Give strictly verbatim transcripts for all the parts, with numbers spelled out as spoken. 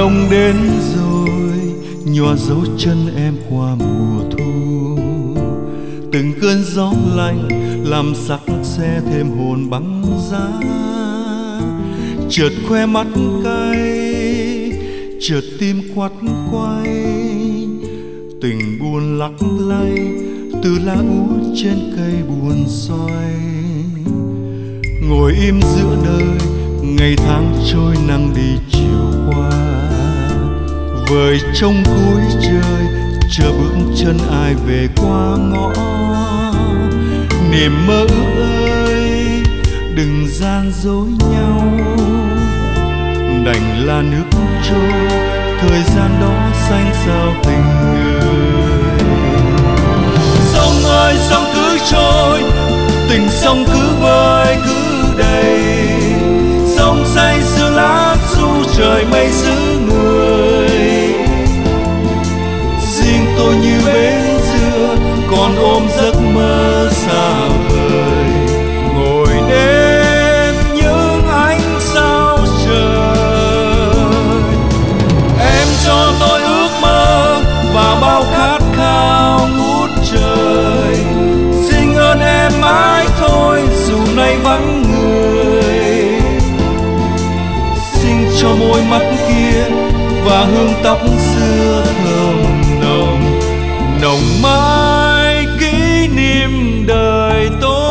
đông đến rồi, nhòa dấu chân em qua mùa thu. Từng cơn gió lạnh làm sắc xe thêm hồn băng giá. Chợt khoe mắt cay, chợt tim quắt quay. Tình buồn lắc lay từ lá úa trên cây buồn xoay. Ngồi im giữa đời, ngày tháng trôi nắng đi chiều qua. Vời trông cuối trời, chờ bước chân ai về qua ngõ. Niềm mơ ước ơi, đừng gian dối nhau. Đành là nước trôi, thời gian đó xanh sao tình người. Sông ơi sông cứ trôi, tình sông cứ vơi cứ đầy. Sông say sưa lá ru trời mây giữ người. Riêng tôi như bến dừa còn ôm giấc mơ xa vời. Ngồi đêm những ánh sao trời. Em cho tôi ước mơ và bao khát khao ngút trời. Xin ơn em mãi thôi dù nay vắng người. Xin cho môi mắt kia và hương tóc xưa thơm nồng, nồng mãi kỷ niệm đời tôi.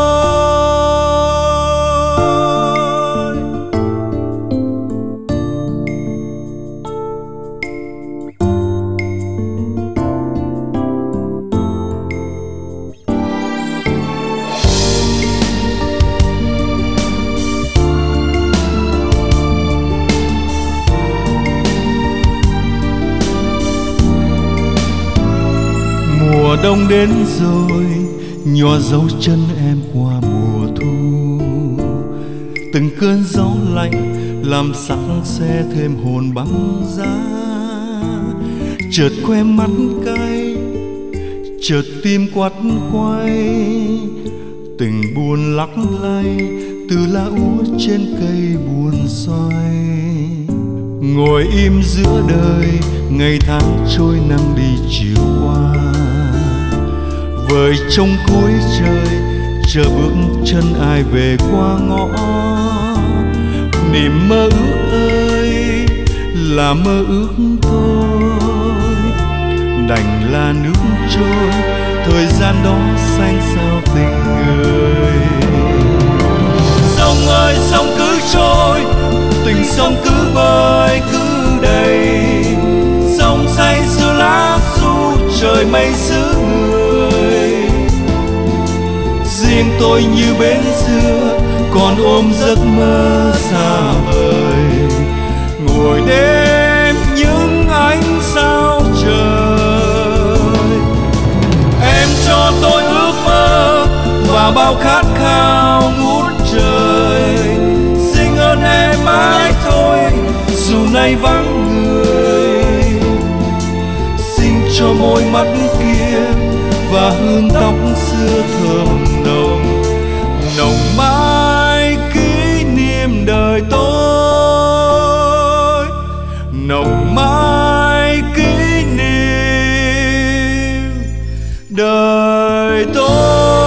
Mùa đông đến rồi, nhòa dấu chân em qua mùa thu. Từng cơn gió lạnh làm sắc xe thêm hồn băng giá. Chợt khoe mắt cay, chợt tim quắt quay. Tình buồn lắc lay từ lá úa trên cây buồn xoay. Ngồi im giữa đời, ngày tháng trôi nắng đi chiều qua. Vời trông cuối trời, chờ bước chân ai về qua ngõ. Niềm mơ ước ơi là mơ ước thôi. Đành là nước trôi, thời gian đó xanh sao tình người. Sông ơi sông cứ trôi, tình sông cứ vơi cứ đầy. Sông say sưa lá ru trời mây giữ người. Riêng tôi như bến dừa còn ôm giấc mơ xa vời. Ngồi đêm những ánh sao trời. Em cho tôi ước mơ và bao khát khao ngút trời. Xin ơn em mãi thôi dù nay vắng người. Xin cho môi mắt kia và hương tóc xưa thơm nồng, nồng mãi kỷ niệm đời tôi. Nồng mãi kỷ niệm đời tôi.